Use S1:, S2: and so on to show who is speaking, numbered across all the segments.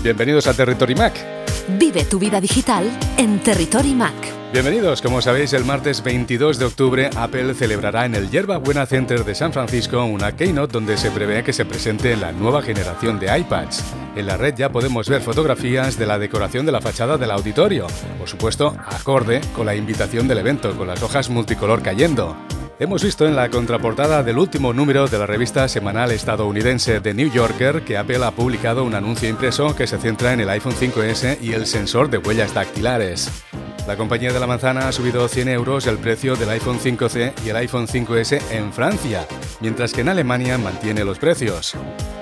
S1: Bienvenidos a Territory Mac.
S2: Vive tu vida digital en Territory Mac.
S1: Bienvenidos, como sabéis, el martes 22 de octubre Apple celebrará en el Yerba Buena Center de San Francisco una keynote donde se prevé que se presente la nueva generación de iPads. En la red ya podemos ver fotografías de la decoración de la fachada del auditorio, por supuesto, acorde con la invitación del evento, con las hojas multicolor cayendo. Hemos visto en la contraportada del último número de la revista semanal estadounidense The New Yorker que Apple ha publicado un anuncio impreso que se centra en el iPhone 5S y el sensor de huellas dactilares. La compañía de la manzana ha subido 100 euros el precio del iPhone 5C y el iPhone 5S en Francia, mientras que en Alemania mantiene los precios.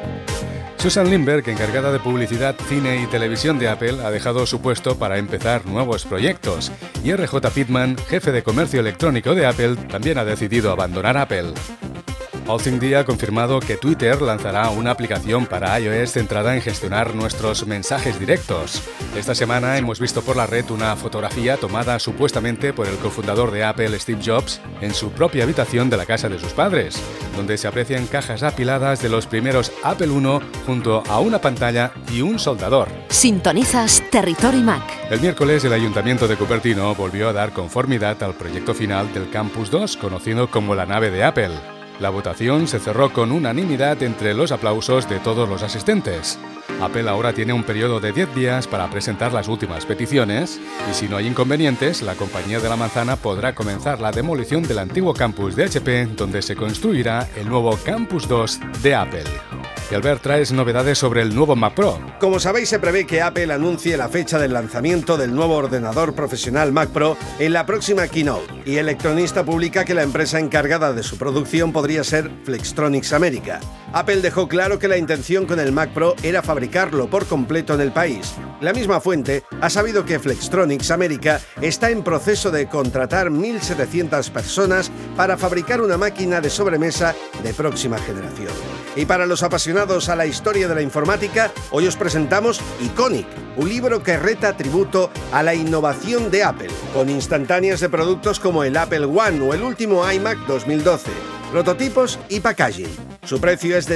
S1: Susan Lindberg, encargada de publicidad, cine y televisión de Apple, ha dejado su puesto para empezar nuevos proyectos. Y R.J. Pittman, jefe de comercio electrónico de Apple, también ha decidido abandonar Apple. AllThinkD ha confirmado que Twitter lanzará una aplicación para iOS centrada en gestionar nuestros mensajes directos. Esta semana hemos visto por la red una fotografía tomada supuestamente por el cofundador de Apple, Steve Jobs, en su propia habitación de la casa de sus padres, donde se aprecian cajas apiladas de los primeros Apple I junto a una pantalla y un soldador.
S2: Sintonizas Territory Mac.
S1: El miércoles el Ayuntamiento de Cupertino volvió a dar conformidad al proyecto final del Campus 2, conocido como la nave de Apple. La votación se cerró con unanimidad entre los aplausos de todos los asistentes. Apple ahora tiene un periodo de 10 días para presentar las últimas peticiones y si no hay inconvenientes, la compañía de la manzana podrá comenzar la demolición del antiguo campus de HP donde se construirá el nuevo Campus 2 de Apple. Y Albert, traes novedades sobre el nuevo Mac Pro.
S3: Como sabéis, se prevé que Apple anuncie la fecha del lanzamiento del nuevo ordenador profesional Mac Pro en la próxima keynote, y el Electronista publica que la empresa encargada de su producción podría ser Flextronics America. Apple dejó claro que la intención con el Mac Pro era fabricarlo por completo en el país. La misma fuente ha sabido que Flextronics America está en proceso de contratar 1.700 personas para fabricar una máquina de sobremesa de próxima generación. Y para los apasionados a la historia de la informática, hoy os presentamos Iconic, un libro que reta tributo a la innovación de Apple, con instantáneas de productos como el Apple One o el último iMac 2012, prototipos y packaging. Su precio es de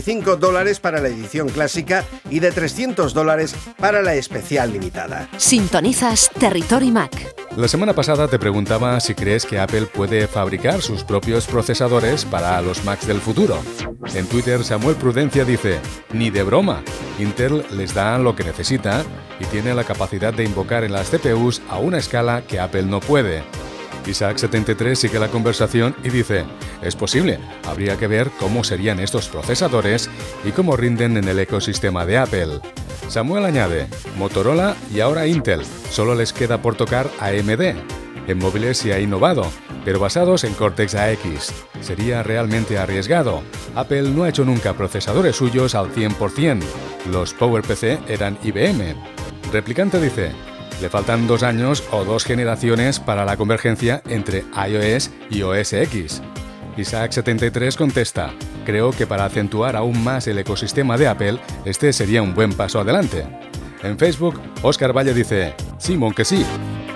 S3: $75 para la edición clásica y de $300 para la especial limitada.
S2: Sintonizas Territory Mac.
S1: La semana pasada te preguntaba si crees que Apple puede fabricar sus propios procesadores para los Macs del futuro. En Twitter, Samuel Prudencia dice: ni de broma, Intel les da lo que necesita y tiene la capacidad de invocar en las CPUs a una escala que Apple no puede. Isaac73 sigue la conversación y dice: es posible, habría que ver cómo serían estos procesadores y cómo rinden en el ecosistema de Apple. Samuel añade: Motorola y ahora Intel, solo les queda por tocar AMD. En móviles se ha innovado, pero basados en Cortex AX. Sería realmente arriesgado. Apple no ha hecho nunca procesadores suyos al 100%. Los PowerPC eran IBM. Replicante dice: le faltan 2 años o 2 generaciones para la convergencia entre iOS y OS X. Isaac73 contesta: creo que para acentuar aún más el ecosistema de Apple, este sería un buen paso adelante. En Facebook, Óscar Valle dice: Simón que sí.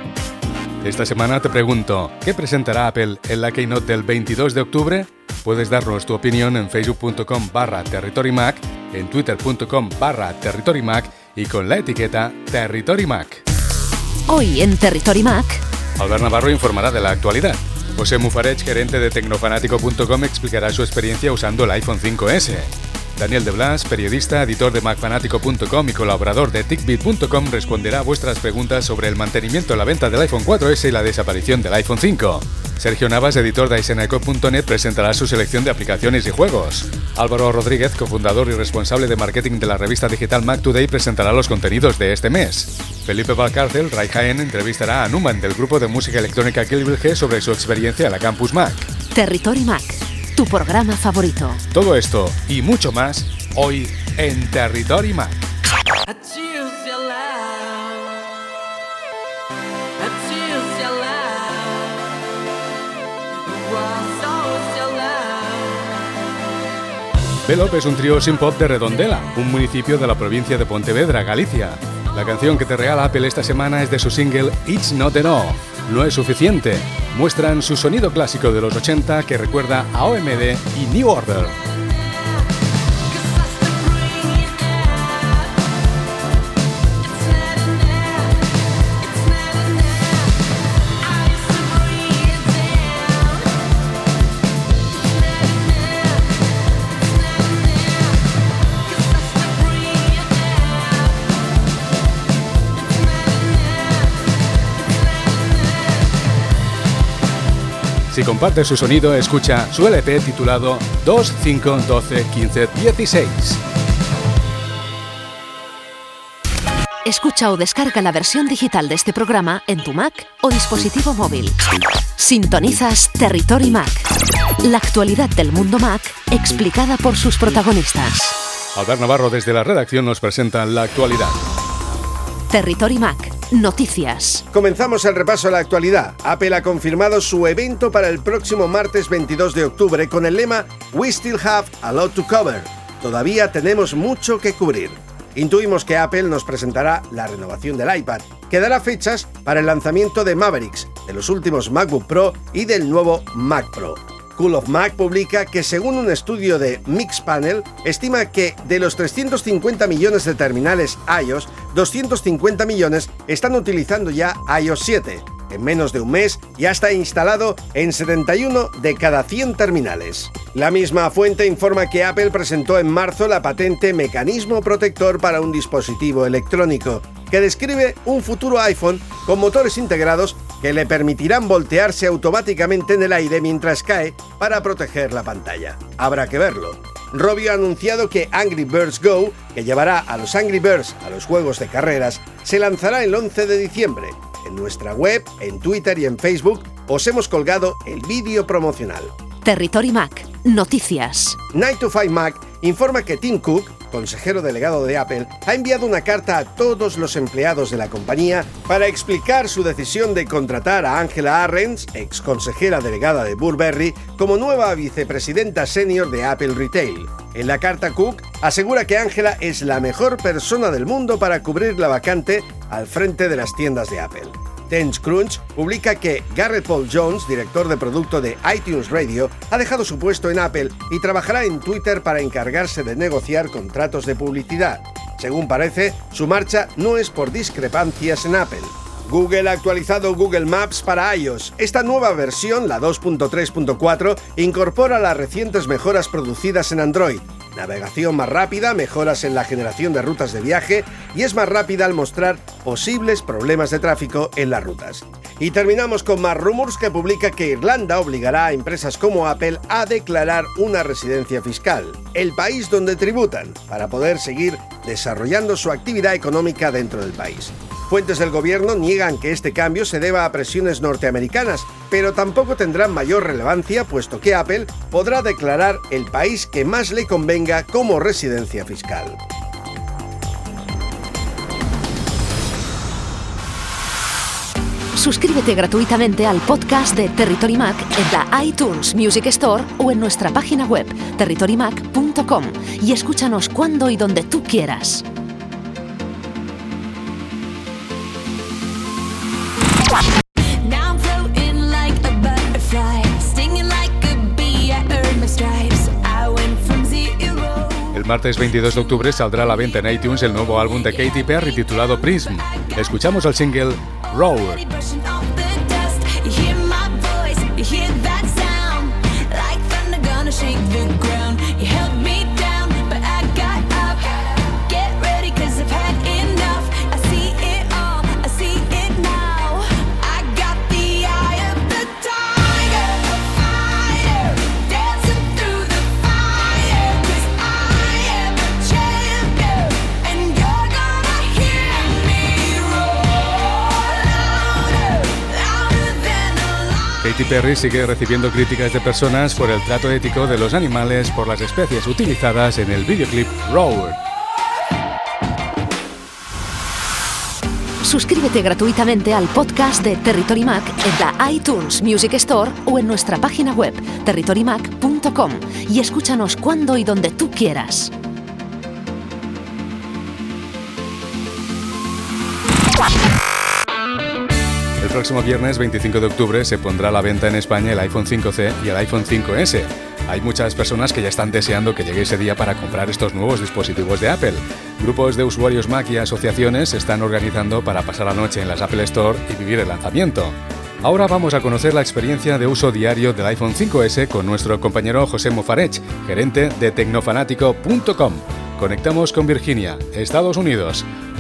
S1: Esta semana te pregunto, ¿qué presentará Apple en la keynote del 22 de octubre? Puedes darnos tu opinión en facebook.com/territorymac, en twitter.com/territorymac y con la etiqueta TerritoryMac.
S2: Hoy en Territory Mac,
S1: Albert Navarro informará de la actualidad. José Mufarech, gerente de tecnofanático.com, explicará su experiencia usando el iPhone 5S. Daniel de Blas, periodista, editor de macfanático.com y colaborador de tickbit.com, responderá a vuestras preguntas sobre el mantenimiento y la venta del iPhone 4S y la desaparición del iPhone 5. Sergio Navas, editor de iSenaco.net, presentará su selección de aplicaciones y juegos. Álvaro Rodríguez, cofundador y responsable de marketing de la revista digital Mac Today, presentará los contenidos de este mes. Felipe Valcárcel, Ray Jaén, entrevistará a Numan del grupo de música electrónica Kill Bill G sobre su experiencia en la Campus Mac.
S2: Territory Mac, tu programa favorito.
S1: Todo esto y mucho más hoy en Territory Mac. Velop es un trío synth-pop de Redondela, un municipio de la provincia de Pontevedra, Galicia. La canción que te regala Apple esta semana es de su single It's Not Enough. No es suficiente. Muestran su sonido clásico de los 80 que recuerda a OMD y New Order. Si compartes su sonido, escucha su LP titulado 2, 5, 12, 15, 16.
S2: Escucha o descarga la versión digital de este programa en tu Mac o dispositivo móvil. Sintonizas Territory Mac, la actualidad del mundo Mac explicada por sus protagonistas.
S1: Albert Navarro desde la redacción nos presenta la actualidad.
S2: Territory Mac, noticias.
S3: Comenzamos el repaso a la actualidad. Apple ha confirmado su evento para el próximo martes 22 de octubre con el lema We still have a lot to cover. Todavía tenemos mucho que cubrir. Intuimos que Apple nos presentará la renovación del iPad, que dará fechas para el lanzamiento de Mavericks, de los últimos MacBook Pro y del nuevo Mac Pro. Cool of Mac publica que según un estudio de Mixpanel, estima que de los 350 millones de terminales iOS, 250 millones están utilizando ya iOS 7. En menos de un mes ya está instalado en 71 de cada 100 terminales. La misma fuente informa que Apple presentó en marzo la patente Mecanismo Protector para un dispositivo electrónico, que describe un futuro iPhone con motores integrados que le permitirán voltearse automáticamente en el aire mientras cae para proteger la pantalla. Habrá que verlo. Robio ha anunciado que Angry Birds Go, que llevará a los Angry Birds a los juegos de carreras, se lanzará el 11 de diciembre. En nuestra web, en Twitter y en Facebook os hemos colgado el vídeo promocional.
S2: Territory Mac, noticias.
S3: 9to5Mac informa que Tim Cook, consejero delegado de Apple, ha enviado una carta a todos los empleados de la compañía para explicar su decisión de contratar a Angela Ahrendts, ex consejera delegada de Burberry, como nueva vicepresidenta senior de Apple Retail. En la carta, Cook asegura que Angela es la mejor persona del mundo para cubrir la vacante al frente de las tiendas de Apple. TenchCrunch publica que Garrett Paul Jones, director de producto de iTunes Radio, ha dejado su puesto en Apple y trabajará en Twitter para encargarse de negociar contratos de publicidad. Según parece, su marcha no es por discrepancias en Apple. Google ha actualizado Google Maps para iOS. Esta nueva versión, la 2.3.4, incorpora las recientes mejoras producidas en Android. Navegación más rápida, mejoras en la generación de rutas de viaje y es más rápida al mostrar posibles problemas de tráfico en las rutas. Y terminamos con más rumors que publica que Irlanda obligará a empresas como Apple a declarar una residencia fiscal, el país donde tributan, para poder seguir desarrollando su actividad económica dentro del país. Fuentes del gobierno niegan que este cambio se deba a presiones norteamericanas, pero tampoco tendrán mayor relevancia puesto que Apple podrá declarar el país que más le convenga como residencia fiscal.
S2: Suscríbete gratuitamente al podcast de Territory Mac en la iTunes Music Store o en nuestra página web territorymac.com y escúchanos cuando y donde tú quieras.
S1: El martes 22 de octubre saldrá a la venta en iTunes el nuevo álbum de Katy Perry titulado Prism. Escuchamos el single Roar. Katy Perry sigue recibiendo críticas de personas por el trato ético de los animales por las especies utilizadas en el videoclip Roar.
S2: Suscríbete gratuitamente al podcast de Territory Mac en la iTunes Music Store o en nuestra página web territorymac.com y escúchanos cuando y donde tú quieras.
S1: El próximo viernes 25 de octubre se pondrá a la venta en España el iPhone 5C y el iPhone 5S. Hay muchas personas que ya están deseando que llegue ese día para comprar estos nuevos dispositivos de Apple. Grupos de usuarios Mac y asociaciones se están organizando para pasar la noche en las Apple Store y vivir el lanzamiento. Ahora vamos a conocer la experiencia de uso diario del iPhone 5S con nuestro compañero José Mofarech, gerente de tecnofanático.com. Conectamos con Virginia, Estados Unidos.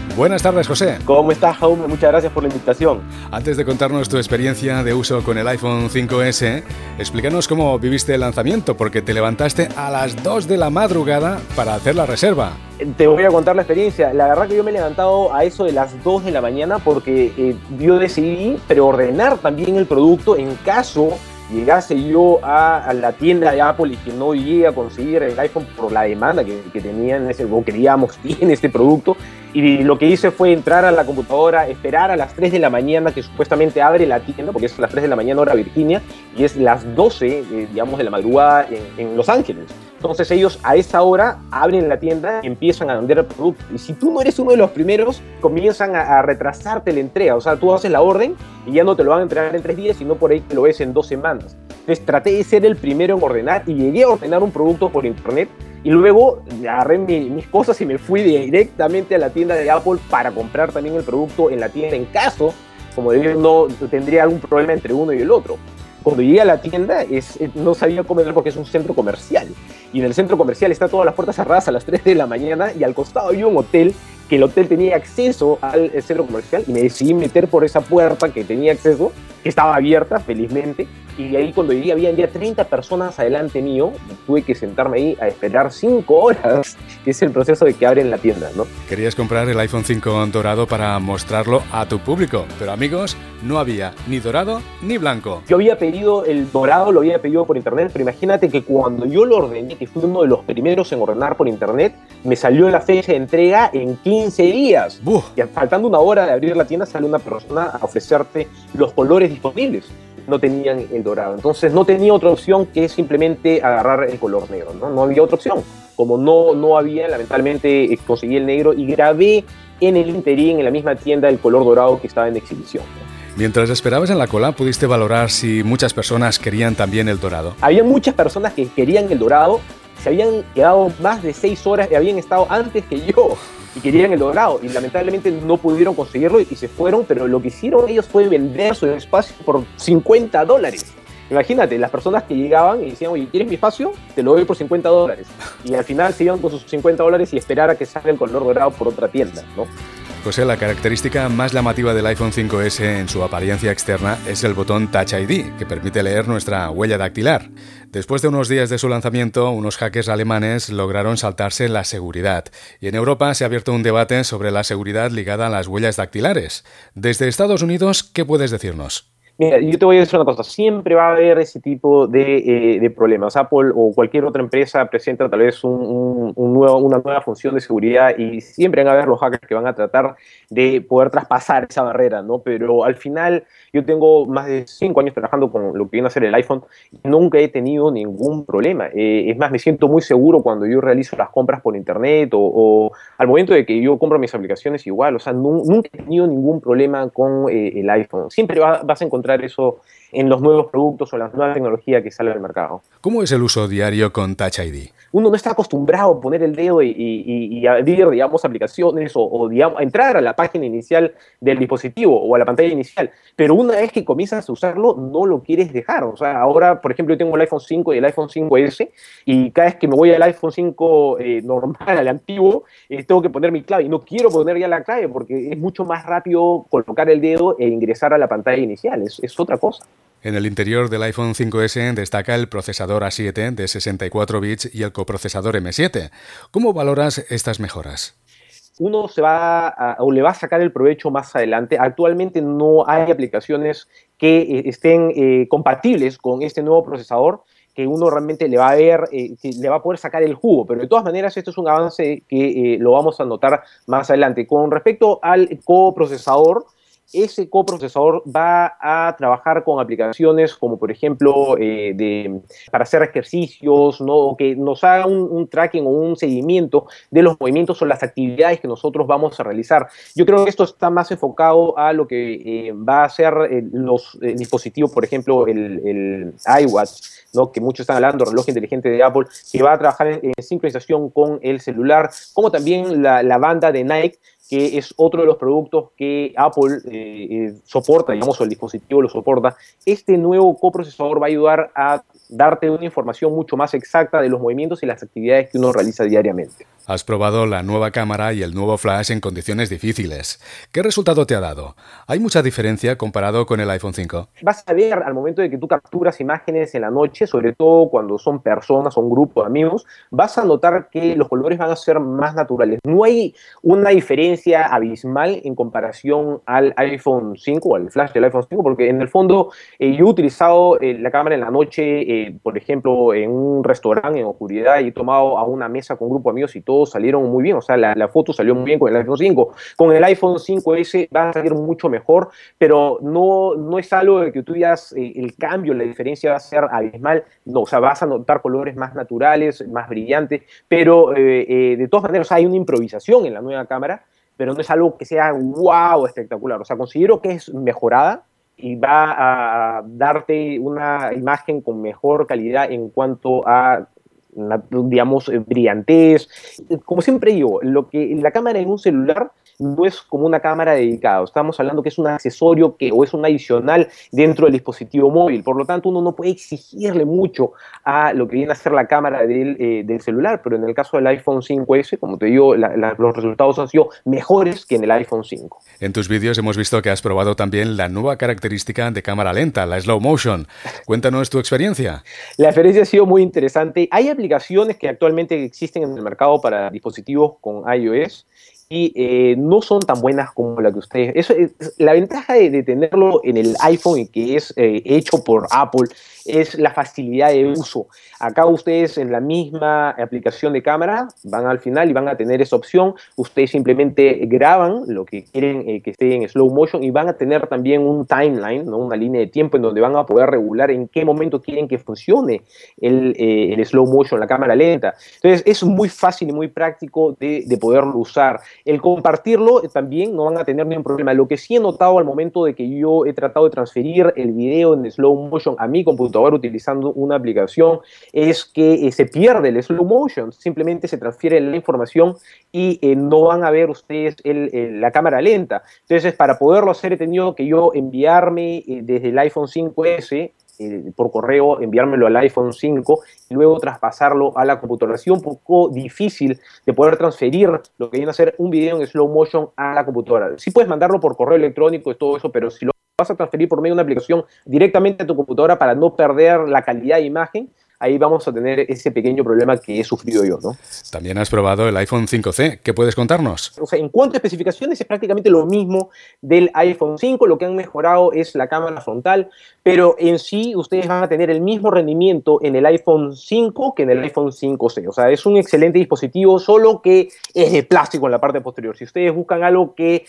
S1: Buenas tardes, José.
S4: ¿Cómo estás, Jaume? Muchas gracias por la invitación.
S1: Antes de contarnos tu experiencia de uso con el iPhone 5S, explícanos cómo viviste el lanzamiento, porque te levantaste a las 2 de la madrugada para hacer la reserva.
S4: Te voy a contar la experiencia. La verdad que yo me he levantado a eso de las 2 de la mañana porque yo decidí preordenar también el producto en caso llegase yo a la tienda de Apple y que no llegue a conseguir el iPhone por la demanda que tenían, o que digamos tiene este producto. Y lo que hice fue entrar a la computadora, esperar a las 3 de la mañana que supuestamente abre la tienda, porque es a las 3 de la mañana hora Virginia, y es las 12, digamos, de la madrugada en Los Ángeles. Entonces ellos a esa hora abren la tienda y empiezan a vender el producto. Y si tú no eres uno de los primeros, comienzan a retrasarte la entrega. O sea, tú haces la orden y ya no te lo van a entregar en 3 días, sino por ahí te lo ves en 2 semanas. Entonces traté de ser el primero en ordenar y llegué a ordenar un producto por internet. Y luego agarré mis cosas y me fui directamente a la tienda de Apple para comprar también el producto en la tienda en caso, como yo no tendría algún problema entre uno y el otro. Cuando llegué a la tienda no sabía cómo entrar porque es un centro comercial. Y en el centro comercial están todas las puertas cerradas a las 3 de la mañana y al costado había un hotel, que el hotel tenía acceso al centro comercial y me decidí meter por esa puerta que tenía acceso, que estaba abierta felizmente. Y ahí cuando llegué habían ya 30 personas adelante mío, tuve que sentarme ahí a esperar 5 horas, que es el proceso de que abren la tienda, ¿no?
S1: Querías comprar el iPhone 5 dorado para mostrarlo a tu público, pero amigos, no había ni dorado ni blanco.
S4: Yo había pedido el dorado, lo había pedido por internet, pero imagínate que cuando yo lo ordené, que fui uno de los primeros en ordenar por internet, me salió la fecha de entrega en 15 días. Y faltando una hora de abrir la tienda, sale una persona a ofrecerte los colores disponibles. No tenían el dorado, entonces no tenía otra opción que simplemente agarrar el color negro, no había otra opción. Como no había, lamentablemente conseguí el negro y grabé en el interín, en la misma tienda, el color dorado que estaba en exhibición, ¿no?
S1: Mientras esperabas en la cola, ¿pudiste valorar si muchas personas querían también el dorado?
S4: Había muchas personas que querían el dorado, se habían quedado más de 6 horas y habían estado antes que yo y querían el dorado y lamentablemente no pudieron conseguirlo y se fueron, pero lo que hicieron ellos fue vender su espacio por $50. Imagínate, las personas que llegaban y decían, oye, ¿quieres mi espacio? Te lo doy por $50. Y al final se iban con sus $50 y esperar a que salga el color dorado por otra tienda, ¿no?
S1: José, la característica más llamativa del iPhone 5S en su apariencia externa es el botón Touch ID, que permite leer nuestra huella dactilar. Después de unos días de su lanzamiento, unos hackers alemanes lograron saltarse la seguridad. Y en Europa se ha abierto un debate sobre la seguridad ligada a las huellas dactilares. Desde Estados Unidos, ¿qué puedes decirnos?
S4: Mira, yo te voy a decir una cosa, siempre va a haber ese tipo de problemas. Apple o cualquier otra empresa presenta tal vez una nueva función de seguridad y siempre van a haber los hackers que van a tratar de poder traspasar esa barrera, ¿no? Pero al final yo tengo más de 5 años trabajando con lo que viene a ser el iPhone y nunca he tenido ningún problema. Es más, me siento muy seguro cuando yo realizo las compras por internet o al momento de que yo compro mis aplicaciones igual. O sea, nunca he tenido ningún problema con el iPhone. Siempre vas a encontrar eso en los nuevos productos o la nueva tecnología que sale al mercado.
S1: ¿Cómo es el uso diario con Touch ID?
S4: Uno no está acostumbrado a poner el dedo y abrir, digamos, aplicaciones o digamos, a entrar a la página inicial del dispositivo o a la pantalla inicial, pero una vez que comienzas a usarlo, no lo quieres dejar. O sea, ahora, por ejemplo, yo tengo el iPhone 5 y el iPhone 5S y cada vez que me voy al iPhone 5 normal, al antiguo, tengo que poner mi clave y no quiero poner ya la clave porque es mucho más rápido colocar el dedo e ingresar a la pantalla inicial. Es otra cosa.
S1: En el interior del iPhone 5S destaca el procesador A7 de 64 bits y el coprocesador M7. ¿Cómo valoras estas mejoras?
S4: Uno le va a sacar el provecho más adelante. Actualmente no hay aplicaciones que estén compatibles con este nuevo procesador que uno realmente le va a ver, que le va a poder sacar el jugo, pero de todas maneras esto es un avance que lo vamos a notar más adelante. Con respecto al coprocesador, ese coprocesador va a trabajar con aplicaciones como, por ejemplo, para hacer ejercicios, ¿no? O que nos haga un tracking o un seguimiento de los movimientos o las actividades que nosotros vamos a realizar. Yo creo que esto está más enfocado a lo que va a ser los dispositivos, por ejemplo, el iWatch, ¿no? Que muchos están hablando, reloj inteligente de Apple, que va a trabajar en sincronización con el celular, como también la banda de Nike, que es otro de los productos que Apple soporta, digamos, o el dispositivo lo soporta. Este nuevo coprocesador va a ayudar a darte una información mucho más exacta de los movimientos y las actividades que uno realiza diariamente.
S1: Has probado la nueva cámara y el nuevo flash en condiciones difíciles. ¿Qué resultado te ha dado? ¿Hay mucha diferencia comparado con el iPhone 5?
S4: Vas a ver al momento de que tú capturas imágenes en la noche, sobre todo cuando son personas o un grupo de amigos, vas a notar que los colores van a ser más naturales. No hay una diferencia abismal en comparación al iPhone 5 o al flash del iPhone 5, porque en el fondo yo he utilizado la cámara en la noche, por ejemplo, en un restaurante en oscuridad, y he tomado a una mesa con un grupo de amigos y todos salieron muy bien. O sea, la foto salió muy bien con el iPhone 5. Con el iPhone 5S va a salir mucho mejor, pero no es algo de que tú digas el cambio, la diferencia va a ser abismal. No, o sea, vas a notar colores más naturales, más brillantes, pero de todas maneras hay una improvisación en la nueva cámara, pero no es algo que sea wow, espectacular. O sea, considero que es mejorada y va a darte una imagen con mejor calidad en cuanto a, digamos, brillantez. Como siempre digo, la cámara en un celular no es como una cámara dedicada. Estamos hablando que es un accesorio o es un adicional dentro del dispositivo móvil. Por lo tanto, uno no puede exigirle mucho a lo que viene a ser la cámara del celular, pero en el caso del iPhone 5S, como te digo, los resultados han sido mejores que en el iPhone 5.
S1: En tus vídeos hemos visto que has probado también la nueva característica de cámara lenta, la slow motion. Cuéntanos tu experiencia.
S4: La experiencia ha sido muy interesante. Hay aplicaciones que actualmente existen en el mercado para dispositivos con iOS y no son tan buenas como la que ustedes... Eso es, la ventaja de tenerlo en el iPhone y que es hecho por Apple es la facilidad de uso. Acá ustedes en la misma aplicación de cámara van al final y van a tener esa opción. Ustedes simplemente graban lo que quieren que esté en slow motion y van a tener también un timeline, ¿no? Una línea de tiempo en donde van a poder regular en qué momento quieren que funcione el slow motion, la cámara lenta. Entonces es muy fácil y muy práctico de poderlo usar. El compartirlo también no van a tener ningún problema. Lo que sí he notado al momento de que yo he tratado de transferir el video en slow motion a mi computadora utilizando una aplicación es que se pierde el slow motion, simplemente se transfiere la información y no van a ver ustedes la cámara lenta. Entonces, para poderlo hacer he tenido que yo enviarme desde el iPhone 5S por correo, enviármelo al iPhone 5 y luego traspasarlo a la computadora. Ha sido un poco difícil de poder transferir lo que viene a ser un video en slow motion a la computadora. Sí puedes mandarlo por correo electrónico y todo eso, pero si lo vas a transferir por medio de una aplicación directamente a tu computadora para no perder la calidad de imagen, ahí vamos a tener ese pequeño problema que he sufrido yo, ¿no?
S1: También has probado el iPhone 5C. ¿Qué puedes contarnos?
S4: O sea, en cuanto a especificaciones es prácticamente lo mismo del iPhone 5. Lo que han mejorado es la cámara frontal, pero en sí ustedes van a tener el mismo rendimiento en el iPhone 5 que en el iPhone 5C. O sea, es un excelente dispositivo, solo que es de plástico en la parte posterior. Si ustedes buscan algo que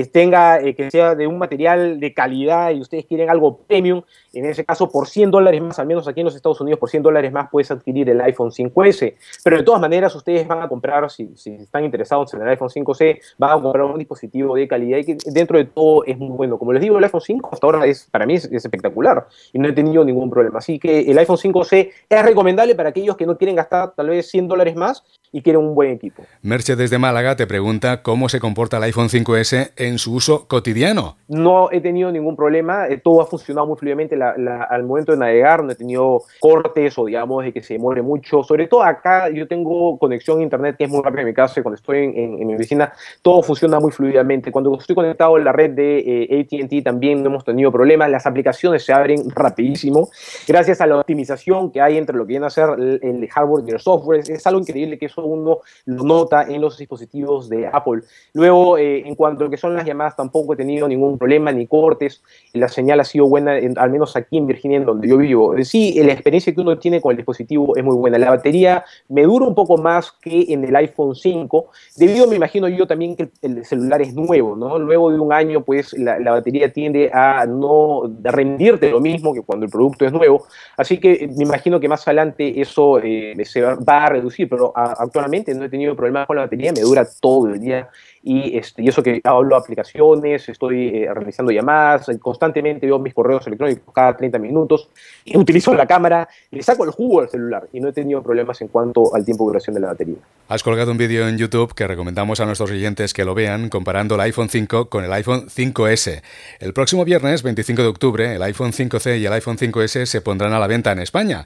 S4: que sea de un material de calidad y ustedes quieren algo premium, en ese caso por $100 más, al menos aquí en los Estados Unidos, por $100 más puedes adquirir el iPhone 5S. Pero de todas maneras ustedes van a comprar, si están interesados en el iPhone 5C, van a comprar un dispositivo de calidad y que dentro de todo es muy bueno. Como les digo, el iPhone 5 hasta ahora para mí es espectacular y no he tenido ningún problema. Así que el iPhone 5C es recomendable para aquellos que no quieren gastar tal vez $100 más y quieren un buen equipo.
S1: Merche desde Málaga te pregunta cómo se comporta el iPhone 5S en su uso cotidiano.
S4: No he tenido ningún problema, todo ha funcionado muy fluidamente al momento de navegar, no he tenido cortes o digamos de que se demore mucho. Sobre todo acá yo tengo conexión a internet que es muy rápida en mi casa y cuando estoy en mi oficina todo funciona muy fluidamente. Cuando estoy conectado en la red de AT&T también no hemos tenido problemas, las aplicaciones se abren rapidísimo gracias a la optimización que hay entre lo que viene a ser el hardware y el software. Es algo increíble que eso uno lo nota en los dispositivos de Apple. Luego, en cuanto a lo que son las llamadas, tampoco he tenido ningún problema ni cortes. La señal ha sido buena, al menos aquí en Virginia, en donde yo vivo. Sí, la experiencia que uno tiene con el dispositivo es muy buena. La batería me dura un poco más que en el iPhone 5, debido, me imagino yo, también que el celular es nuevo, ¿no? Luego de un año, pues, la batería tiende a no rendirte lo mismo que cuando el producto es nuevo. Así que me imagino que más adelante eso se va a reducir, pero actualmente no he tenido problemas con la batería, me dura todo el día y eso que hablo aplicaciones, estoy realizando llamadas, constantemente veo mis correos electrónicos cada 30 minutos, y utilizo la cámara, le saco el jugo al celular y no he tenido problemas en cuanto al tiempo de duración de la batería.
S1: Has colgado un vídeo en YouTube que recomendamos a nuestros oyentes que lo vean comparando el iPhone 5 con el iPhone 5S. El próximo viernes, 25 de octubre, el iPhone 5C y el iPhone 5S se pondrán a la venta en España.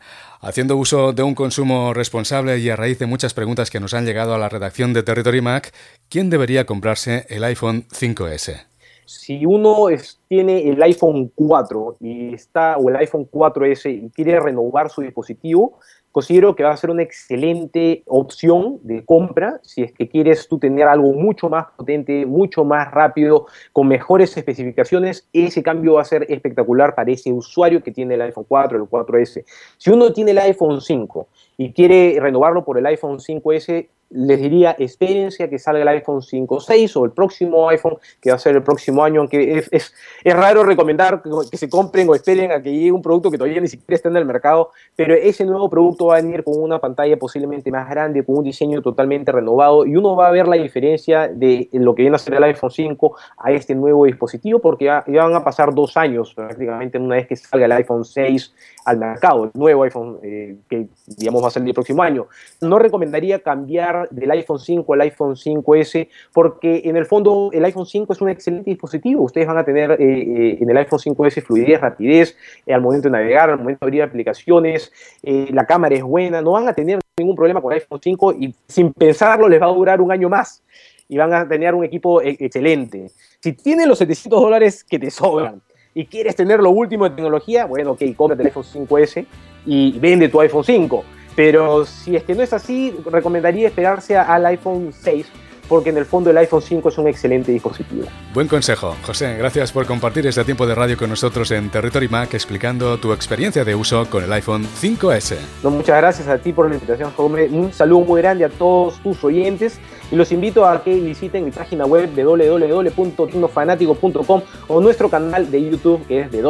S1: Haciendo uso de un consumo responsable y a raíz de muchas preguntas que nos han llegado a la redacción de Territory Mac, ¿quién debería comprarse el iPhone 5S?
S4: Si uno tiene el iPhone 4 o el iPhone 4S y quiere renovar su dispositivo, considero que va a ser una excelente opción de compra si es que quieres tú tener algo mucho más potente, mucho más rápido, con mejores especificaciones. Ese cambio va a ser espectacular para ese usuario que tiene el iPhone 4 o el 4S. Si uno tiene el iPhone 5 y quiere renovarlo por el iPhone 5S, les diría, espérense a que salga el iPhone 5.6 o el próximo iPhone, que va a ser el próximo año, aunque es raro recomendar que se compren o esperen a que llegue un producto que todavía ni siquiera está en el mercado, pero ese nuevo producto va a venir con una pantalla posiblemente más grande, con un diseño totalmente renovado, y uno va a ver la diferencia de lo que viene a ser el iPhone 5 a este nuevo dispositivo, porque ya van a pasar 2 años prácticamente una vez que salga el iPhone 6 al mercado, el nuevo iPhone que digamos va a salir el próximo año. No recomendaría cambiar del iPhone 5 al iPhone 5S, porque en el fondo el iPhone 5 es un excelente dispositivo. Ustedes van a tener en el iPhone 5S fluidez, rapidez al momento de navegar, al momento de abrir aplicaciones, la cámara es buena, no van a tener ningún problema con el iPhone 5 y sin pensarlo les va a durar un año más y van a tener un equipo excelente. Si tienes los $700 que te sobran y quieres tener lo último de tecnología, bueno, ok, cómprate el iPhone 5S y vende tu iPhone 5. Pero si es que no es así, recomendaría esperarse al iPhone 6, porque en el fondo el iPhone 5 es un excelente dispositivo.
S1: Buen consejo, José. Gracias por compartir este tiempo de radio con nosotros en Territory Mac, explicando tu experiencia de uso con el iPhone 5S.
S4: No, muchas gracias a ti por la invitación, Jaume. Un saludo muy grande a todos tus oyentes y los invito a que visiten mi página web de www.tecnofanático.com o nuestro canal de YouTube, que es de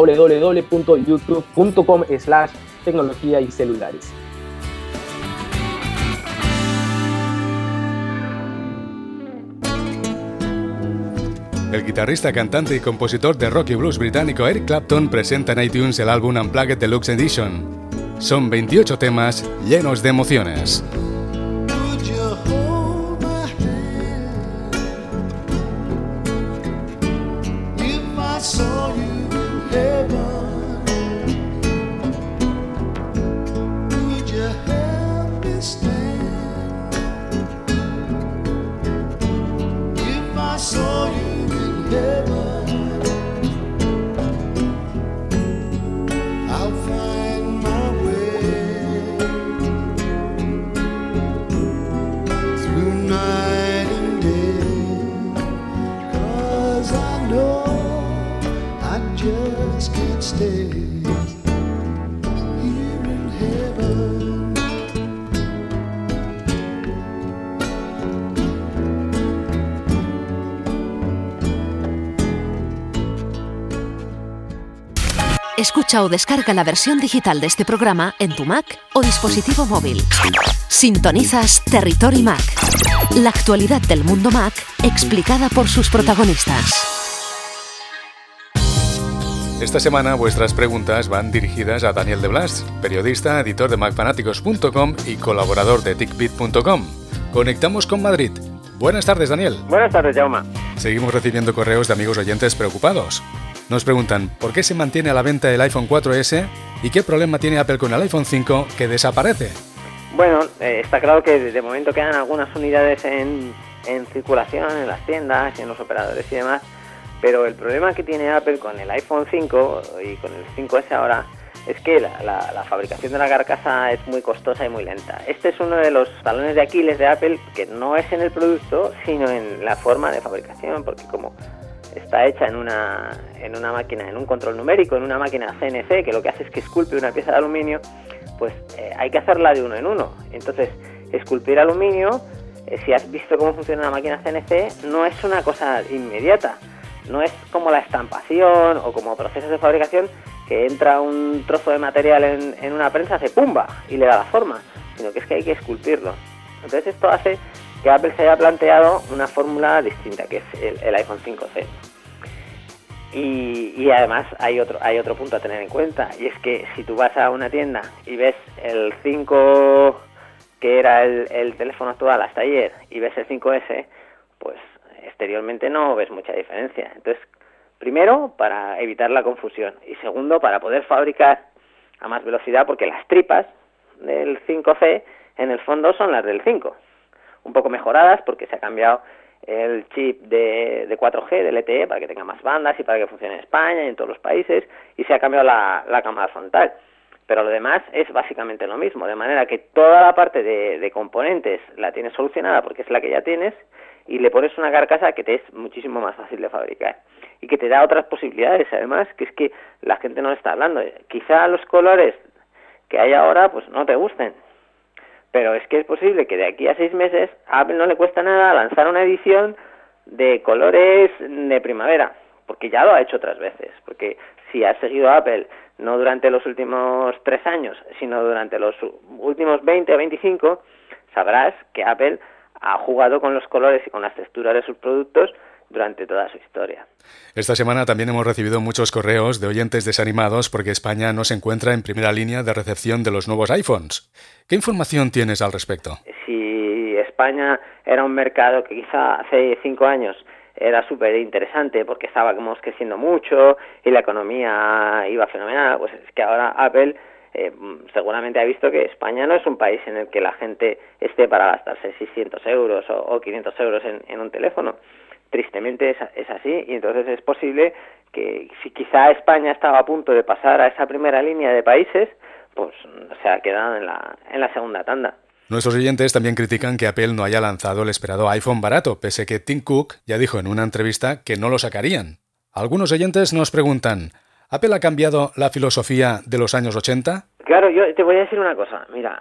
S4: www.youtube.com/tecnología y celulares.
S1: El guitarrista, cantante y compositor de rock y blues británico Eric Clapton presenta en iTunes el álbum Unplugged Deluxe Edition. Son 28 temas llenos de emociones.
S2: Escucha o descarga la versión digital de este programa en tu Mac o dispositivo móvil. Sintonizas Territory Mac, la actualidad del mundo Mac explicada por sus protagonistas.
S1: Esta semana vuestras preguntas van dirigidas a Daniel de Blas, periodista, editor de MacFanáticos.com y colaborador de TicBit.com. Conectamos con Madrid. Buenas tardes, Daniel.
S5: Buenas tardes, Jaume.
S1: Seguimos recibiendo correos de amigos oyentes preocupados. Nos preguntan por qué se mantiene a la venta el iPhone 4S y qué problema tiene Apple con el iPhone 5 que desaparece.
S5: Bueno, está claro que de momento quedan algunas unidades en circulación en las tiendas, en los operadores y demás, pero el problema que tiene Apple con el iPhone 5 y con el 5S ahora es que la fabricación de la carcasa es muy costosa y muy lenta. Este es uno de los talones de Aquiles de Apple, que no es en el producto, sino en la forma de fabricación, porque como está hecha en una máquina, en un control numérico, en una máquina CNC, que lo que hace es que esculpe una pieza de aluminio, pues hay que hacerla de uno en uno. Entonces, esculpir aluminio, si has visto cómo funciona una máquina CNC, no es una cosa inmediata. No es como la estampación o como procesos de fabricación, que entra un trozo de material en una prensa, se pumba y le da la forma, sino que es que hay que esculpirlo. Entonces esto hace que Apple se haya planteado una fórmula distinta, que es el iPhone 5C. Y además hay otro punto a tener en cuenta, y es que si tú vas a una tienda y ves el 5, que era el teléfono actual hasta ayer, y ves el 5S, pues exteriormente no ves mucha diferencia. Entonces, primero, para evitar la confusión, y segundo, para poder fabricar a más velocidad, porque las tripas del 5C en el fondo son las del 5, un poco mejoradas porque se ha cambiado el chip de 4G, del LTE, para que tenga más bandas y para que funcione en España y en todos los países, y se ha cambiado la cámara frontal. Pero lo demás es básicamente lo mismo, de manera que toda la parte de componentes la tienes solucionada porque es la que ya tienes, y le pones una carcasa que te es muchísimo más fácil de fabricar y que te da otras posibilidades, además, que es que la gente no está hablando. Quizá los colores que hay ahora pues no te gusten, pero es que es posible que de aquí a 6 meses a Apple no le cuesta nada lanzar una edición de colores de primavera, porque ya lo ha hecho otras veces, porque si has seguido a Apple no durante los últimos 3 años, sino durante los últimos 20 o 25, sabrás que Apple ha jugado con los colores y con las texturas de sus productos durante toda su historia.
S1: Esta semana también hemos recibido muchos correos de oyentes desanimados porque España no se encuentra en primera línea de recepción de los nuevos iPhones. ¿Qué información tienes al respecto?
S5: Si España era un mercado que quizá hace 5 años era súper interesante porque estábamos creciendo mucho y la economía iba fenomenal, pues es que ahora Apple seguramente ha visto que España no es un país en el que la gente esté para gastarse 600 euros o 500 euros en un teléfono. Tristemente es así, y entonces es posible que si quizá España estaba a punto de pasar a esa primera línea de países, pues se ha quedado en la segunda tanda.
S1: Nuestros oyentes también critican que Apple no haya lanzado el esperado iPhone barato, pese que Tim Cook ya dijo en una entrevista que no lo sacarían. Algunos oyentes nos preguntan, ¿Apple ha cambiado la filosofía de los años 80?
S5: Claro, yo te voy a decir una cosa. Mira,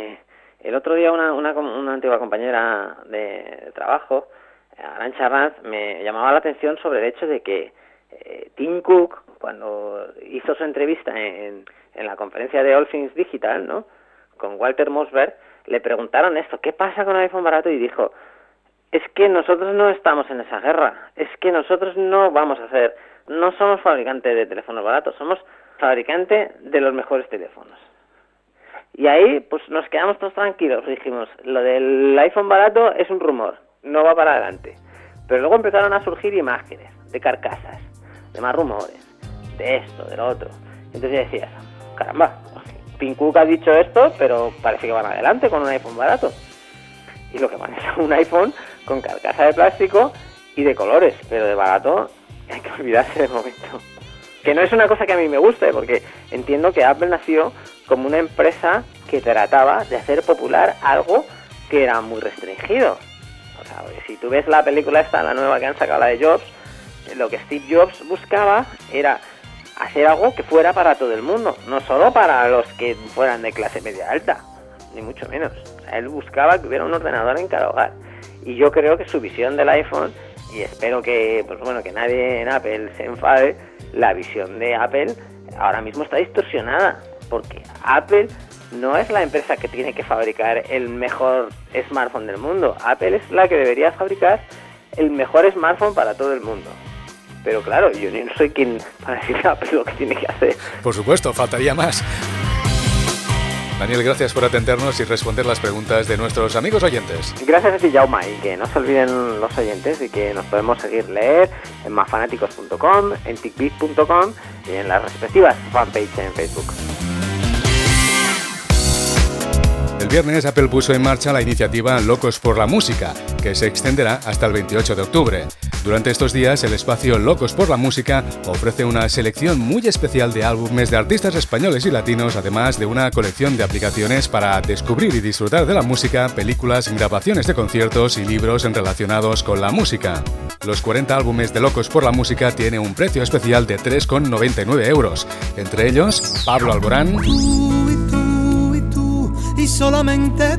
S5: el otro día una antigua compañera de trabajo, Arantxa Ranz, me llamaba la atención sobre el hecho de que Tim Cook, cuando hizo su entrevista en la conferencia de All Things Digital, ¿no?, con Walter Mossberg, le preguntaron esto, ¿qué pasa con el iPhone barato? Y dijo, es que nosotros no estamos en esa guerra, es que nosotros no somos fabricantes de teléfonos baratos, somos fabricantes de los mejores teléfonos. Y ahí pues nos quedamos todos tranquilos, dijimos, lo del iPhone barato es un rumor, no va para adelante. Pero luego empezaron a surgir imágenes de carcasas, de más rumores, de esto, de lo otro. Entonces decías, caramba, Tim Cook ha dicho esto, pero parece que van adelante con un iPhone barato. Y lo que van es un iPhone con carcasa de plástico y de colores, pero de barato hay que olvidarse de momento. Que no es una cosa que a mí me guste, porque entiendo que Apple nació como una empresa que trataba de hacer popular algo que era muy restringido. O sea, si tú ves la película esta, la nueva que han sacado, la de Jobs, lo que Steve Jobs buscaba era hacer algo que fuera para todo el mundo, no solo para los que fueran de clase media alta, ni mucho menos. O sea, él buscaba que hubiera un ordenador en cada hogar. Y yo creo que su visión del iPhone, y espero que, pues bueno, que nadie en Apple se enfade, la visión de Apple ahora mismo está distorsionada, porque Apple no es la empresa que tiene que fabricar el mejor smartphone del mundo. Apple es la que debería fabricar el mejor smartphone para todo el mundo. Pero claro, yo no soy quien para decirle a Apple lo que tiene que hacer.
S1: Por supuesto, faltaría más. Daniel, gracias por atendernos y responder las preguntas de nuestros amigos oyentes.
S5: Gracias a ti, Jaume, y que no se olviden los oyentes y que nos podemos seguir leer en masfanáticos.com, en ticbit.com y en las respectivas fanpages en Facebook.
S1: El viernes Apple puso en marcha la iniciativa Locos por la Música, que se extenderá hasta el 28 de octubre. Durante estos días, el espacio Locos por la Música ofrece una selección muy especial de álbumes de artistas españoles y latinos, además de una colección de aplicaciones para descubrir y disfrutar de la música, películas, grabaciones de conciertos y libros relacionados con la música. Los 40 álbumes de Locos por la Música tienen un precio especial de 3,99 €. Entre ellos, Pablo Alborán,
S6: y solamente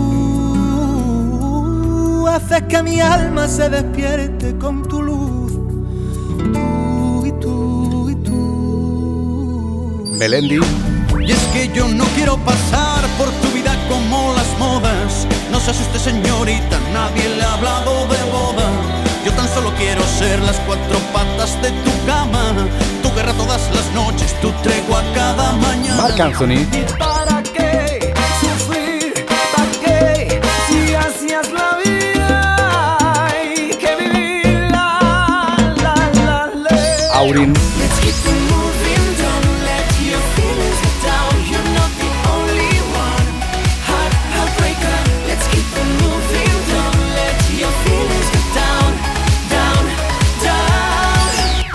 S6: tú haces que mi alma se despierte con tu luz. Tú y tú y tú.
S1: Melendi,
S6: Y es que yo no quiero pasar por tu vida como las modas. No se asuste, señorita, nadie le ha hablado de boda. Yo tan solo quiero ser las 4 patas de tu cama, tu guerra todas las noches, tu tregua cada mañana.
S1: Marc Anthony,
S6: ¿Y para qué sufrir? ¿Para qué? Si así es la vida, hay que vivirla.
S1: Aurin,
S6: Let's keep it moving, don't let your feelings get down. You're not the only one.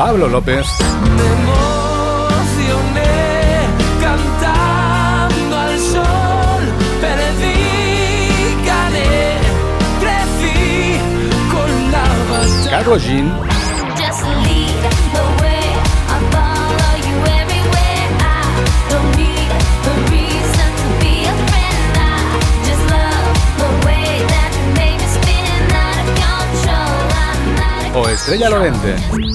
S1: Pablo López.
S7: Me emocioné cantando al sol, perdí, gané, crecí con la batalla.
S1: Karol G.
S8: Just lead the way, I follow you everywhere. I don't need a reason to be a friend. I just love the way that you make me spin out of control. I'm not
S1: O Estrella Lorente.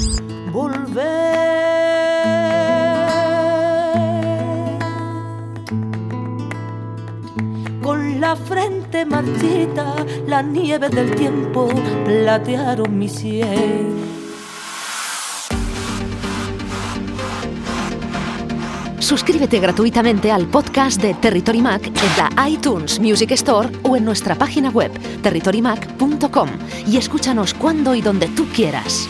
S9: Con la frente marchita, la nieve del tiempo platearon mi sien.
S2: Suscríbete gratuitamente al podcast de Territory Mac en la iTunes Music Store o en nuestra página web territorymac.com y escúchanos cuando y donde tú quieras.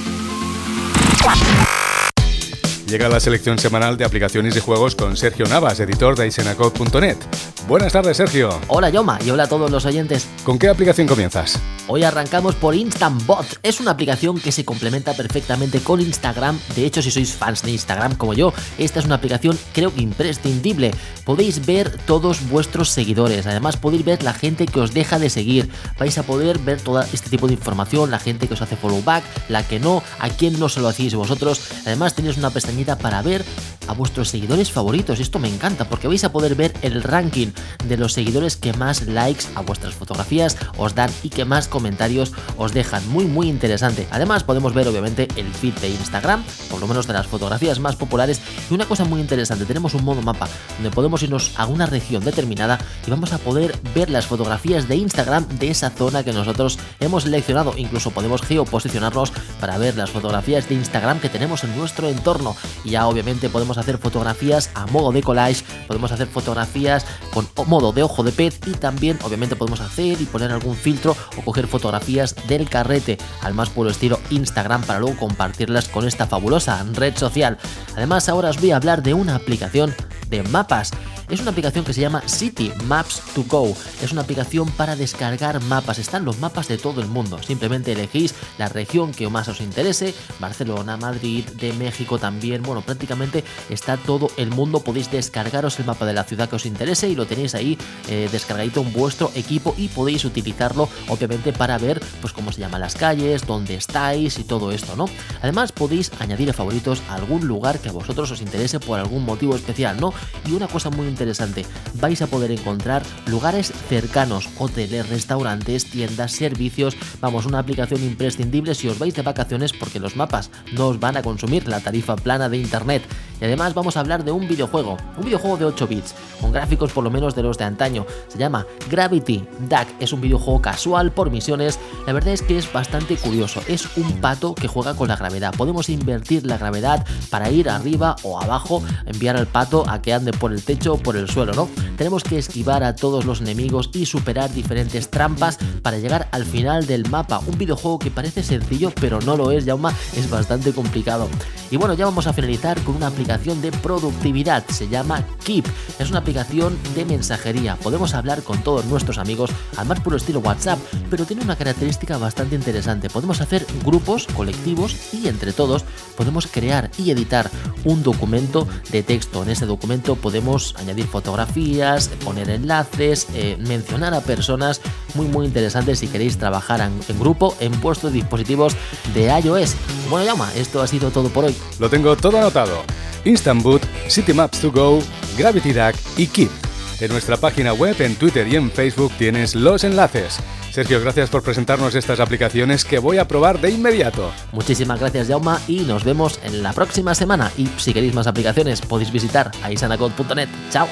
S1: Llega la selección semanal de aplicaciones y juegos con Sergio Navas, editor de isenacode.net. Buenas tardes, Sergio.
S10: Hola, Jaume, y hola a todos los oyentes.
S1: ¿Con qué aplicación comienzas?
S10: Hoy arrancamos por Instant Bot. Es una aplicación que se complementa perfectamente con Instagram. De hecho, si sois fans de Instagram como yo, esta es una aplicación creo que imprescindible. Podéis ver todos vuestros seguidores. Además, podéis ver la gente que os deja de seguir. Vais a poder ver todo este tipo de información, la gente que os hace follow back, la que no, a quién no se lo hacéis vosotros. Además, tenéis una pestañita para ver a vuestros seguidores favoritos. Esto me encanta porque vais a poder ver el ranking de los seguidores que más likes a vuestras fotografías os dan y que más comentarios os dejan. Muy interesante. Además podemos ver obviamente el feed de Instagram, por lo menos de las fotografías más populares, y una cosa muy interesante, tenemos un modo mapa donde podemos irnos a una región determinada y vamos a poder ver las fotografías de Instagram de esa zona que nosotros hemos seleccionado. Incluso podemos geoposicionarnos para ver las fotografías de Instagram que tenemos en nuestro entorno. Y ya obviamente podemos hacer fotografías a modo de collage, podemos hacer fotografías con modo de ojo de pez y también obviamente podemos hacer y poner algún filtro o coger fotografías del carrete al más puro estilo Instagram para luego compartirlas con esta fabulosa red social. Además, ahora os voy a hablar de una aplicación de mapas. Es una aplicación que se llama City Maps to Go. Es una aplicación para descargar mapas. Están los mapas de todo el mundo. Simplemente elegís la región que más os interese. Barcelona, Madrid, de México también. Bueno, prácticamente está todo el mundo. Podéis descargaros el mapa de la ciudad que os interese y lo tenéis ahí descargadito en vuestro equipo y podéis utilizarlo obviamente para ver pues cómo se llaman las calles, dónde estáis y todo esto, ¿no? Además podéis añadir a favoritos a algún lugar que a vosotros os interese por algún motivo especial, ¿no? Y una cosa muy interesante, vais a poder encontrar lugares cercanos, hoteles, restaurantes, tiendas, servicios. Vamos, una aplicación imprescindible si os vais de vacaciones porque los mapas no os van a consumir la tarifa plana de internet. Y además vamos a hablar de un videojuego de 8 bits, con gráficos por lo menos de los de antaño. Se llama Gravity Duck, es un videojuego casual por misiones. La verdad es que es bastante curioso, es un pato que juega con la gravedad. Podemos invertir la gravedad para ir arriba o abajo, enviar al pato a que ande por el techo o por el suelo, ¿no? Tenemos que esquivar a todos los enemigos y superar diferentes trampas para llegar al final del mapa. Un videojuego que parece sencillo, pero no lo es, Jaume, es bastante complicado. Y bueno, ya vamos a finalizar con una aplicación de productividad, se llama Keep. Es una aplicación de mensajería. Podemos hablar con todos nuestros amigos al más puro estilo WhatsApp, pero tiene una característica bastante interesante. Podemos hacer grupos, colectivos y entre todos podemos crear y editar un documento de texto. En ese documento podemos añadir fotografías, poner enlaces, mencionar a personas. Muy interesante si queréis trabajar en grupo en vuestros dispositivos de iOS. Bueno, Jaume, esto ha sido todo por hoy.
S1: Lo tengo todo anotado. Instant Boot, City Maps to Go, Gravity Duck y Keep. En nuestra página web, en Twitter y en Facebook tienes los enlaces. Sergio, gracias por presentarnos estas aplicaciones que voy a probar de inmediato.
S10: Muchísimas gracias, Jaume, y nos vemos en la próxima semana. Y si queréis más aplicaciones, podéis visitar isenacode.net. ¡Chao!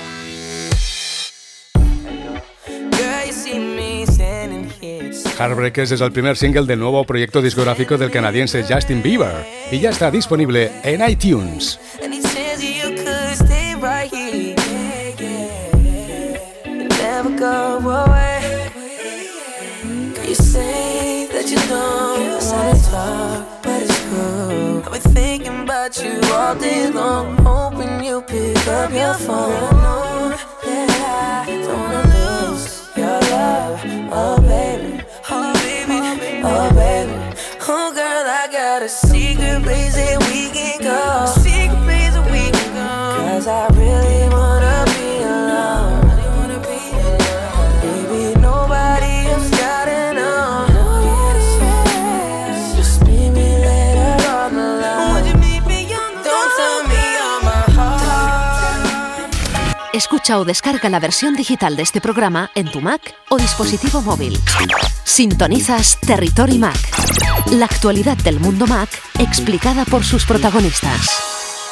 S1: Heartbreakers es el primer single del nuevo proyecto discográfico del canadiense Justin Bieber y ya está disponible en iTunes.
S7: Oh baby, oh girl, I got a secret reason
S2: Escucha o descarga la versión digital de este programa en tu Mac o dispositivo móvil. Sintonizas Territory Mac, la actualidad del mundo Mac explicada por sus protagonistas.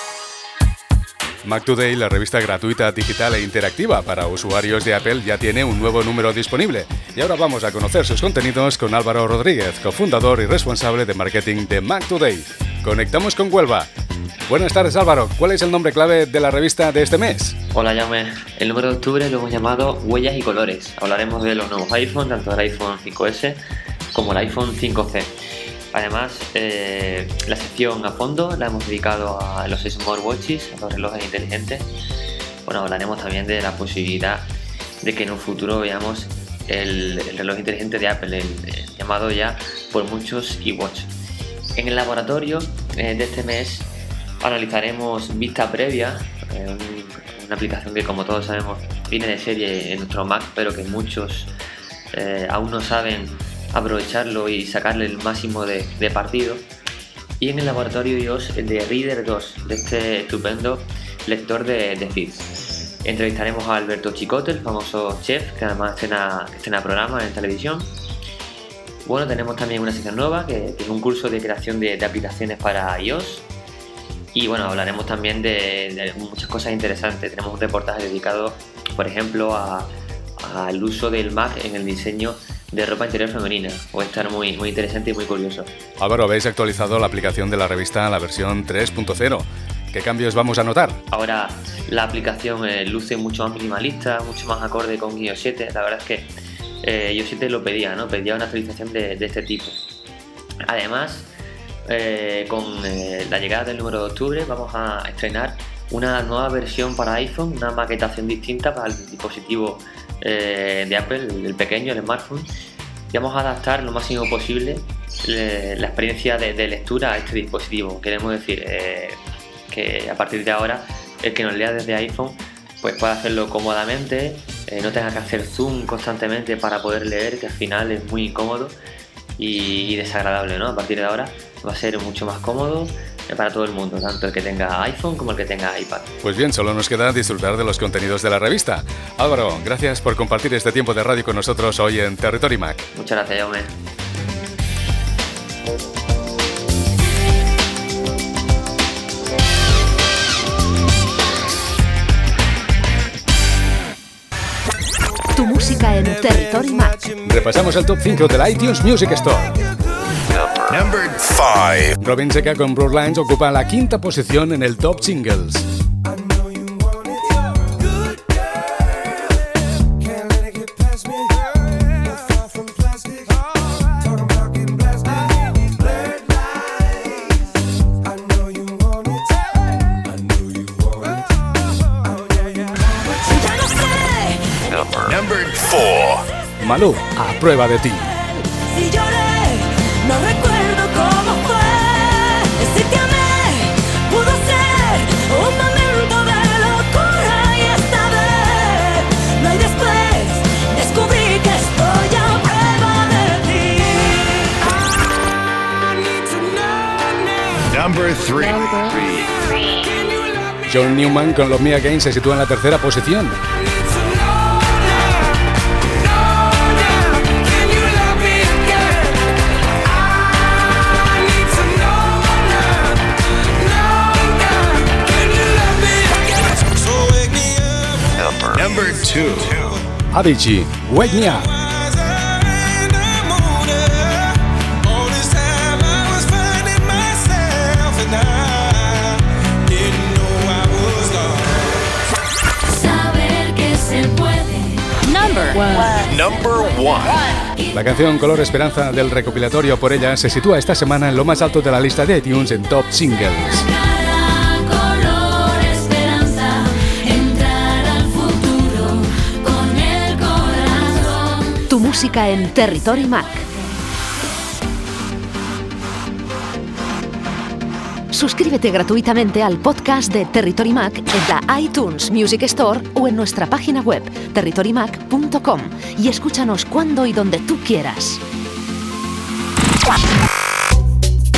S1: Mac Today, la revista gratuita, digital e interactiva para usuarios de Apple, ya tiene un nuevo número disponible. Y ahora vamos a conocer sus contenidos con Álvaro Rodríguez, cofundador y responsable de marketing de Mac Today. Conectamos con Huelva. Buenas tardes, Álvaro. ¿Cuál es el nombre clave de la revista de este mes?
S11: Hola, Jaume. El número de octubre lo hemos llamado Huellas y Colores. Hablaremos de los nuevos iPhone, tanto el iPhone 5S como el iPhone 5C. Además, la sección a fondo la hemos dedicado a los smartwatches, a los relojes inteligentes. Bueno, hablaremos también de la posibilidad de que en un futuro veamos el reloj inteligente de Apple, el llamado ya por muchos iWatch. En el laboratorio de este mes analizaremos Vista Previa, una aplicación que, como todos sabemos, viene de serie en nuestro Mac, pero que muchos aún no saben aprovecharlo y sacarle el máximo de partido. Y en el laboratorio iOS el de Reader 2, de este estupendo lector de feed. Entrevistaremos a Alberto Chicote, el famoso chef que además estrena programas en televisión. Bueno, tenemos también una sección nueva que es un curso de creación de aplicaciones para iOS. Y bueno, hablaremos también de muchas cosas interesantes. Tenemos un reportaje dedicado, por ejemplo, al uso del Mac en el diseño de ropa interior femenina. Puede estar muy interesante y muy curioso.
S1: Álvaro, habéis actualizado la aplicación de la revista a la versión 3.0. ¿Qué cambios vamos a notar?
S11: Ahora la aplicación luce mucho más minimalista, mucho más acorde con iOS 7. La verdad es que iOS 7 lo pedía, ¿no? Pedía una actualización de este tipo. Además, con la llegada del número de octubre vamos a estrenar una nueva versión para iPhone, una maquetación distinta para el dispositivo de Apple, el pequeño, el smartphone, y vamos a adaptar lo máximo posible la experiencia de lectura a este dispositivo. Queremos decir que a partir de ahora el que nos lea desde iPhone pues pueda hacerlo cómodamente, no tenga que hacer zoom constantemente para poder leer, que al final es muy incómodo y desagradable, ¿no? A partir de ahora va a ser mucho más cómodo para todo el mundo, tanto el que tenga iPhone como el que tenga iPad.
S1: Pues bien, solo nos queda disfrutar de los contenidos de la revista. Álvaro, gracias por compartir este tiempo de radio con nosotros hoy en Territory Mac.
S11: Muchas gracias, Jaume.
S2: Tu música en Territory Mac.
S1: Repasamos el top 5 de la iTunes Music Store.
S12: Number 5.
S1: Robin Seca con Broadlines ocupa la quinta posición en el Top Singles.
S12: Number 4.
S1: Malú, a prueba de ti.
S9: Si lloré, no recuerdo cómo fue. Si te amé, pudo ser un momento de locura. Y esta vez, no hay después, descubrí que estoy a prueba de ti.
S12: Number 3.
S1: John Newman con Love Me Again se sitúa en la tercera posición.
S12: Number 2.
S1: Avicii, Wake Me Up.
S8: Saber que se puede.
S12: Number 1.
S1: La canción Color Esperanza del recopilatorio Por Ella se sitúa esta semana en lo más alto de la lista de iTunes en Top Singles.
S8: Color esperanza, entrar al futuro con el corazón.
S2: Tu música en Territory Mac. Suscríbete gratuitamente al podcast de Territory Mac en la iTunes Music Store o en nuestra página web territorymac.com y escúchanos cuando y donde tú quieras.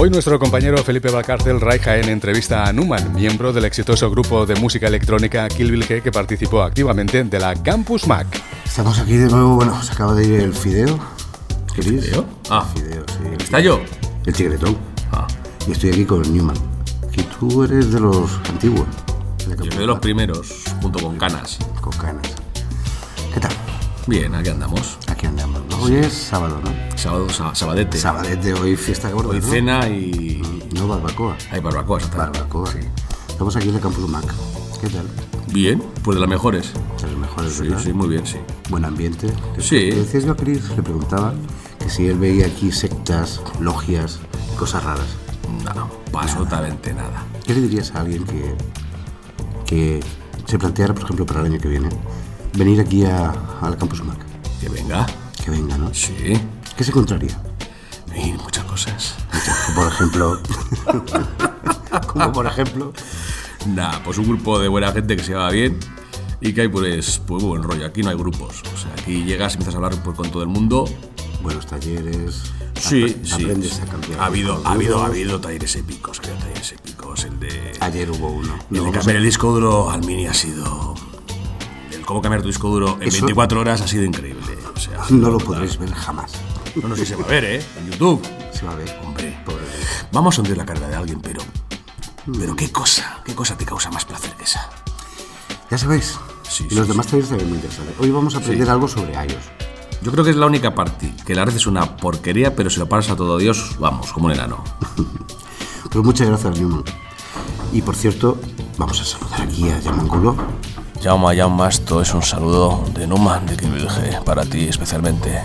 S1: Hoy nuestro compañero Felipe Valcárcel Raija en entrevista a Numan, miembro del exitoso grupo de música electrónica Kill Bill G, que participó activamente de la Campus Mac.
S13: Estamos aquí de nuevo, bueno, se acaba de ir el Fideo. ¿Qué dices?
S14: ¿Fideo? Ah,
S13: Fideo, sí.
S14: ¿está yo?
S13: El Tigretón.
S14: Ah.
S13: Y estoy aquí con Newman. Y tú eres de los antiguos.
S14: Yo soy de los primeros, junto con Canas.
S13: Con Canas. ¿Qué tal?
S14: Bien, aquí andamos.
S13: Aquí andamos, ¿no? Hoy es sábado, ¿no?
S14: Sábado, sabadete.
S13: Sabadete, hoy fiesta gorda,
S14: Hoy
S13: ¿no?
S14: cena y...
S13: No, barbacoa.
S14: Hay barbacoa, exactamente.
S13: Barbacoa, sí. Estamos aquí en la Campus Mac. ¿Qué tal?
S14: Bien, pues de las mejores.
S13: De las mejores,
S14: Sí,
S13: ¿verdad?
S14: sí, muy bien, sí.
S13: Buen ambiente.
S14: Sí.
S13: Le decías yo a Chris, le preguntaba que si él veía aquí sectas, logias, cosas raras.
S14: No, absolutamente nada.
S13: ¿Qué le dirías a alguien que se planteara, por ejemplo, para el año que viene, venir aquí a la Campus Mac?
S14: Que venga.
S13: Que venga, ¿no?
S14: Sí.
S13: ¿Qué se encontraría?
S14: Y muchas cosas.
S13: Por ejemplo... Como por ejemplo...
S14: Nada, pues un grupo de buena gente que se lleva bien y que hay pues buen rollo. Aquí no hay grupos. O sea, aquí llegas y empiezas a hablar pues, con todo el mundo.
S13: Buenos talleres...
S14: Sí,
S13: aprendes a cambiar.
S14: Ha habido talleres épicos. Ha habido talleres épicos. El de...
S13: Ayer hubo uno.
S14: El de cambiar el disco duro al Mini ha sido... El cómo cambiar tu disco duro en 24 horas ha sido increíble. O sea,
S13: no lo podréis ver jamás.
S14: No sé si se va a ver, ¿eh? En YouTube.
S13: Se va a ver.
S14: Hombre, vamos a hundir la carrera de alguien, pero ¿qué cosa te causa más placer que esa?
S13: Ya sabéis.
S14: Sí,
S13: y los demás talleres también muy interesantes. Hoy vamos a aprender algo sobre iOS.
S14: Yo creo que es la única parte, que la red es una porquería, pero si lo paras a todo Dios, vamos, como un enano.
S13: Pues muchas gracias, Newman. Y por cierto, vamos a saludar aquí a Jaume Angulo.
S14: Jaume, esto es un saludo de Numan de Kill Bill G, para ti especialmente.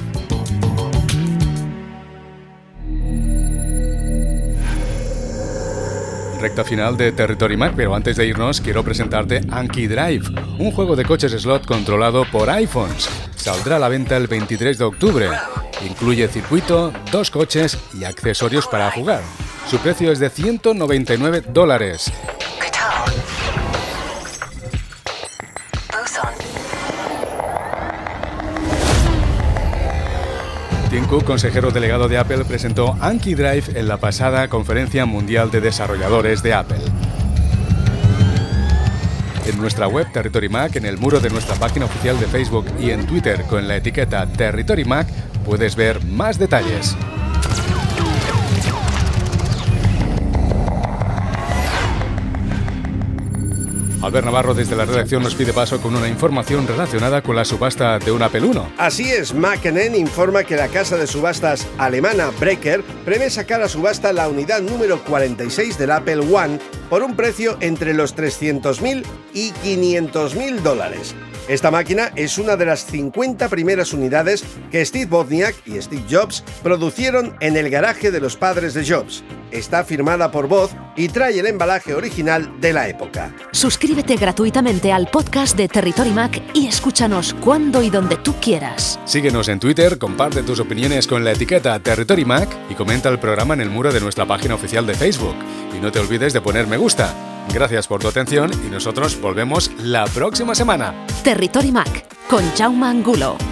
S1: Recta final de Territory Mac, pero antes de irnos quiero presentarte Anki Drive, un juego de coches slot controlado por iPhones. Saldrá a la venta el 23 de octubre. Incluye circuito, 2 coches y accesorios para jugar. Su precio es de $199. Tim Cook, consejero delegado de Apple, presentó Anki Drive en la pasada Conferencia Mundial de Desarrolladores de Apple. En nuestra web Territory Mac, en el muro de nuestra página oficial de Facebook y en Twitter con la etiqueta Territory Mac, puedes ver más detalles. Albert Navarro desde la redacción nos pide paso con una información relacionada con la subasta de un Apple I.
S3: Así es, Makenen informa que la casa de subastas alemana Breker prevé sacar a subasta la unidad número 46 del Apple One por un precio entre los $300.000 y $500.000. Esta máquina es una de las 50 primeras unidades que Steve Wozniak y Steve Jobs producieron en el garaje de los padres de Jobs. Está firmada por Boz y trae el embalaje original de la época.
S2: Suscríbete gratuitamente al podcast de Territory Mac y escúchanos cuando y donde tú quieras.
S1: Síguenos en Twitter, comparte tus opiniones con la etiqueta Territory Mac y comenta el programa en el muro de nuestra página oficial de Facebook. Y no te olvides de poner me gusta. Gracias por tu atención y nosotros volvemos la próxima semana.
S2: Territory Mac con Jaume Angulo.